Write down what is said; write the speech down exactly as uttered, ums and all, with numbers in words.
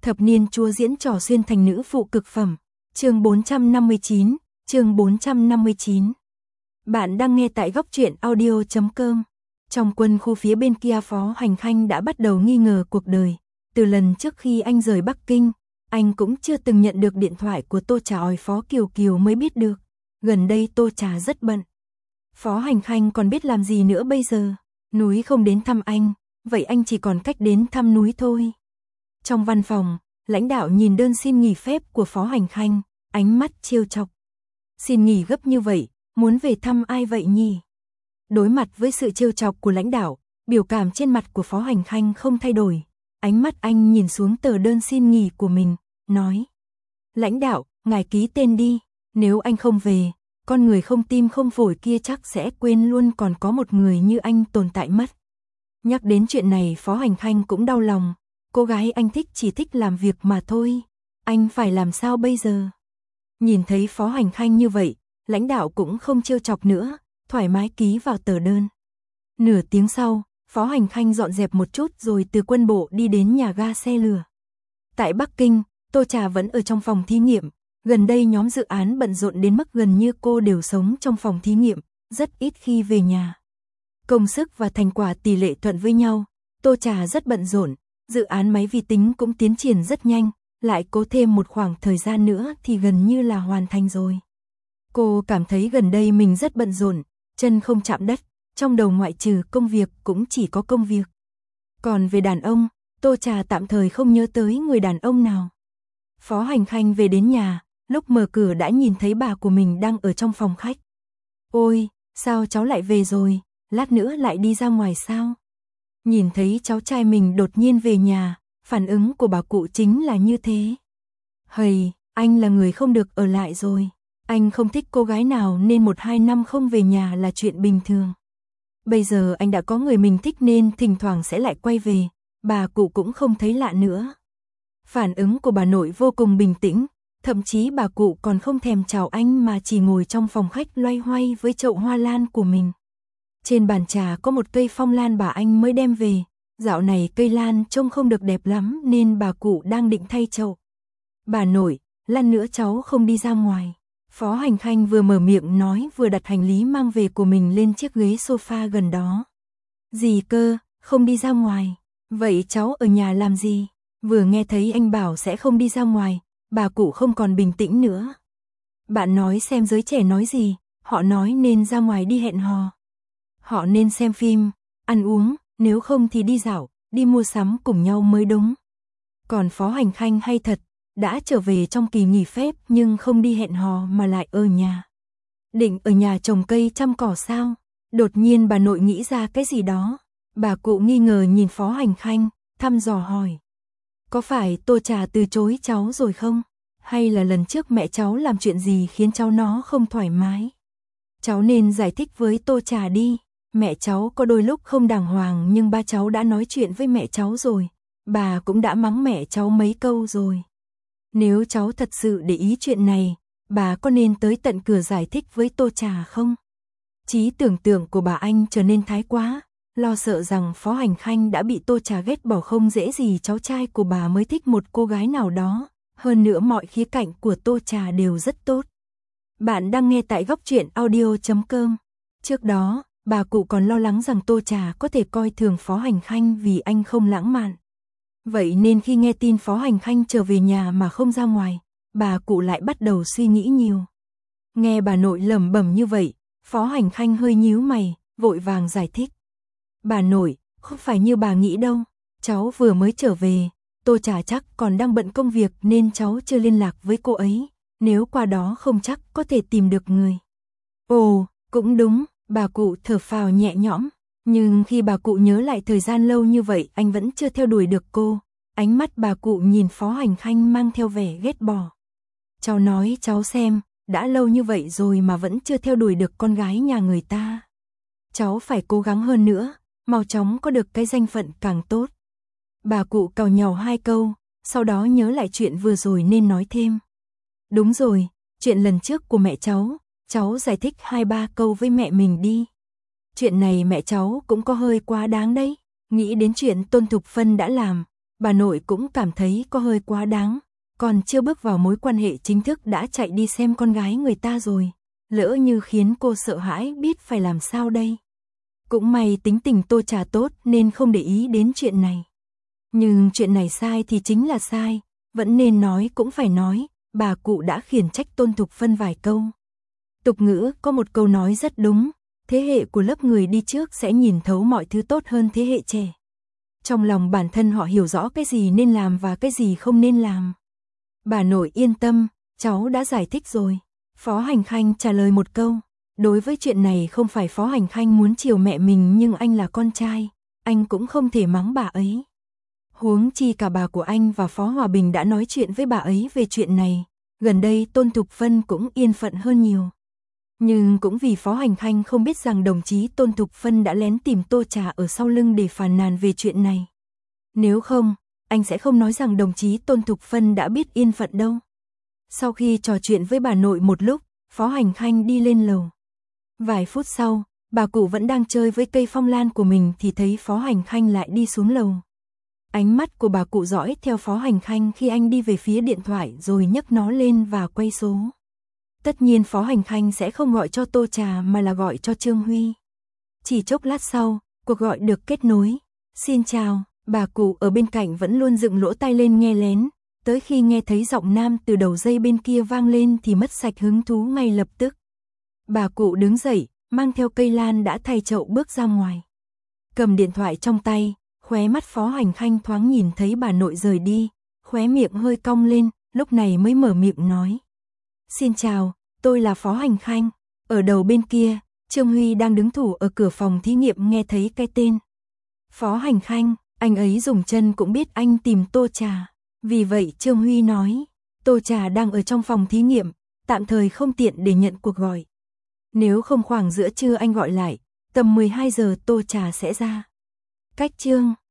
Thập niên chúa diễn trò xuyên thành nữ phụ cực phẩm. Chương bốn trăm năm mươi chín, chương bốn trăm năm mươi chín. Bạn đang nghe tại góc truyện audio chấm com. Trong quân khu phía bên kia, Phó Hành Khanh đã bắt đầu nghi ngờ cuộc đời. Từ lần trước khi anh rời Bắc Kinh, anh cũng chưa từng nhận được điện thoại của Tô Trà, ỏi Phó Kiều Kiều mới biết được. Gần đây Tô Trà rất bận. Phó Hành Khanh còn biết làm gì nữa bây giờ? Núi không đến thăm anh, vậy anh chỉ còn cách đến thăm núi thôi. Trong văn phòng, lãnh đạo nhìn đơn xin nghỉ phép của Phó Hành Khanh, ánh mắt trêu chọc. Xin nghỉ gấp như vậy, muốn về thăm ai vậy nhỉ? Đối mặt với sự trêu chọc của lãnh đạo, biểu cảm trên mặt của Phó Hành Khanh không thay đổi. Ánh mắt anh nhìn xuống tờ đơn xin nghỉ của mình, nói: lãnh đạo, ngài ký tên đi, nếu anh không về, con người không tim không phổi kia chắc sẽ quên luôn còn có một người như anh tồn tại mất. Nhắc đến chuyện này, Phó Hành Khanh cũng đau lòng. Cô gái anh thích chỉ thích làm việc mà thôi. Anh phải làm sao bây giờ? Nhìn thấy Phó Hành Khanh như vậy, lãnh đạo cũng không trêu chọc nữa, thoải mái ký vào tờ đơn. Nửa tiếng sau, Phó Hành Khanh dọn dẹp một chút rồi từ quân bộ đi đến nhà ga xe lửa. Tại Bắc Kinh, Tô Trà vẫn ở trong phòng thí nghiệm. Gần đây nhóm dự án bận rộn đến mức gần như cô đều sống trong phòng thí nghiệm, rất ít khi về nhà. Công sức và thành quả tỷ lệ thuận với nhau, Tô Trà rất bận rộn. Dự án máy vi tính cũng tiến triển rất nhanh, lại cố thêm một khoảng thời gian nữa thì gần như là hoàn thành rồi. Cô cảm thấy gần đây mình rất bận rộn, chân không chạm đất, trong đầu ngoại trừ công việc cũng chỉ có công việc. Còn về đàn ông, Tô Trà tạm thời không nhớ tới người đàn ông nào. Phó Hành Khanh về đến nhà, lúc mở cửa đã nhìn thấy bà của mình đang ở trong phòng khách. Ôi, sao cháu lại về rồi, lát nữa lại đi ra ngoài sao? Nhìn thấy cháu trai mình đột nhiên về nhà, phản ứng của bà cụ chính là như thế. Hầy, anh là người không được ở lại rồi. Anh không thích cô gái nào nên một hai năm không về nhà là chuyện bình thường. Bây giờ anh đã có người mình thích nên thỉnh thoảng sẽ lại quay về, bà cụ cũng không thấy lạ nữa. Phản ứng của bà nội vô cùng bình tĩnh, thậm chí bà cụ còn không thèm chào anh mà chỉ ngồi trong phòng khách loay hoay với chậu hoa lan của mình. Trên bàn trà có một cây phong lan bà anh mới đem về, dạo này cây lan trông không được đẹp lắm nên bà cụ đang định thay chậu. Bà nội, lát nữa cháu không đi ra ngoài. Phó Hành Khanh vừa mở miệng nói vừa đặt hành lý mang về của mình lên chiếc ghế sofa gần đó. Gì cơ, không đi ra ngoài, vậy cháu ở nhà làm gì? Vừa nghe thấy anh bảo sẽ không đi ra ngoài, bà cụ không còn bình tĩnh nữa. Bạn nói xem giới trẻ nói gì, họ nói nên ra ngoài đi hẹn hò. Họ nên xem phim, ăn uống, nếu không thì đi dạo, đi mua sắm cùng nhau mới đúng. Còn Phó Hành Khanh hay thật, đã trở về trong kỳ nghỉ phép nhưng không đi hẹn hò mà lại ở nhà. Định ở nhà trồng cây chăm cỏ sao? Đột nhiên bà nội nghĩ ra cái gì đó. Bà cụ nghi ngờ nhìn Phó Hành Khanh, thăm dò hỏi. Có phải Tô Trà từ chối cháu rồi không? Hay là lần trước mẹ cháu làm chuyện gì khiến cháu nó không thoải mái? Cháu nên giải thích với Tô Trà đi. Mẹ cháu có đôi lúc không đàng hoàng nhưng ba cháu đã nói chuyện với mẹ cháu rồi. Bà cũng đã mắng mẹ cháu mấy câu rồi. Nếu cháu thật sự để ý chuyện này, bà có nên tới tận cửa giải thích với Tô Trà không? Trí tưởng tượng của bà anh trở nên thái quá, lo sợ rằng Phó Hành Khanh đã bị Tô Trà ghét bỏ, không dễ gì cháu trai của bà mới thích một cô gái nào đó. Hơn nữa mọi khía cạnh của Tô Trà đều rất tốt. Bạn đang nghe tại góc truyện audio chấm com. Trước đó, bà cụ còn lo lắng rằng Tô Trà có thể coi thường Phó Hành Khanh vì anh không lãng mạn. Vậy nên khi nghe tin Phó Hành Khanh trở về nhà mà không ra ngoài, bà cụ lại bắt đầu suy nghĩ nhiều. Nghe bà nội lẩm bẩm như vậy, Phó Hành Khanh hơi nhíu mày, vội vàng giải thích. Bà nội, không phải như bà nghĩ đâu, cháu vừa mới trở về, Tô Trà chắc còn đang bận công việc nên cháu chưa liên lạc với cô ấy, nếu qua đó không chắc có thể tìm được người. Ồ, cũng đúng. Bà cụ thở phào nhẹ nhõm, nhưng khi bà cụ nhớ lại thời gian lâu như vậy anh vẫn chưa theo đuổi được cô, ánh mắt bà cụ nhìn Phó Hành Khanh mang theo vẻ ghét bỏ. Cháu nói cháu xem, đã lâu như vậy rồi mà vẫn chưa theo đuổi được con gái nhà người ta. Cháu phải cố gắng hơn nữa, mau chóng có được cái danh phận càng tốt. Bà cụ càu nhàu hai câu, sau đó nhớ lại chuyện vừa rồi nên nói thêm. Đúng rồi, chuyện lần trước của mẹ cháu. Cháu giải thích hai ba câu với mẹ mình đi. Chuyện này mẹ cháu cũng có hơi quá đáng đấy. Nghĩ đến chuyện Tôn Thục Phân đã làm, bà nội cũng cảm thấy có hơi quá đáng, còn chưa bước vào mối quan hệ chính thức đã chạy đi xem con gái người ta rồi, lỡ như khiến cô sợ hãi biết phải làm sao đây. Cũng may tính tình Tô Trà tốt nên không để ý đến chuyện này. Nhưng chuyện này sai thì chính là sai, vẫn nên nói cũng phải nói, bà cụ đã khiển trách Tôn Thục Phân vài câu. Tục ngữ có một câu nói rất đúng, thế hệ của lớp người đi trước sẽ nhìn thấu mọi thứ tốt hơn thế hệ trẻ. Trong lòng bản thân họ hiểu rõ cái gì nên làm và cái gì không nên làm. Bà nội yên tâm, cháu đã giải thích rồi. Phó Hành Khanh trả lời một câu, đối với chuyện này không phải Phó Hành Khanh muốn chiều mẹ mình nhưng anh là con trai, anh cũng không thể mắng bà ấy. Huống chi cả bà của anh và Phó Hòa Bình đã nói chuyện với bà ấy về chuyện này, gần đây Tôn Thục Phân cũng yên phận hơn nhiều. Nhưng cũng vì Phó Hành Khanh không biết rằng đồng chí Tôn Thục Phân đã lén tìm Tô Trà ở sau lưng để phàn nàn về chuyện này. Nếu không, anh sẽ không nói rằng đồng chí Tôn Thục Phân đã biết yên phận đâu. Sau khi trò chuyện với bà nội một lúc, Phó Hành Khanh đi lên lầu. Vài phút sau, bà cụ vẫn đang chơi với cây phong lan của mình thì thấy Phó Hành Khanh lại đi xuống lầu. Ánh mắt của bà cụ dõi theo Phó Hành Khanh khi anh đi về phía điện thoại rồi nhấc nó lên và quay số. Tất nhiên Phó Hành Khanh sẽ không gọi cho Tô Trà mà là gọi cho Trương Huy. Chỉ chốc lát sau, cuộc gọi được kết nối. Xin chào, bà cụ ở bên cạnh vẫn luôn dựng lỗ tai lên nghe lén. Tới khi nghe thấy giọng nam từ đầu dây bên kia vang lên thì mất sạch hứng thú ngay lập tức. Bà cụ đứng dậy, mang theo cây lan đã thay chậu bước ra ngoài. Cầm điện thoại trong tay, khóe mắt Phó Hành Khanh thoáng nhìn thấy bà nội rời đi, khóe miệng hơi cong lên, lúc này mới mở miệng nói. Xin chào, tôi là Phó Hành Khanh. Ở đầu bên kia, Trương Huy đang đứng thủ ở cửa phòng thí nghiệm nghe thấy cái tên. Phó Hành Khanh, anh ấy dùng chân cũng biết anh tìm Tô Trà. Vì vậy Trương Huy nói, Tô Trà đang ở trong phòng thí nghiệm, tạm thời không tiện để nhận cuộc gọi. Nếu không khoảng giữa trưa anh gọi lại, tầm mười hai giờ Tô Trà sẽ ra. Cách chương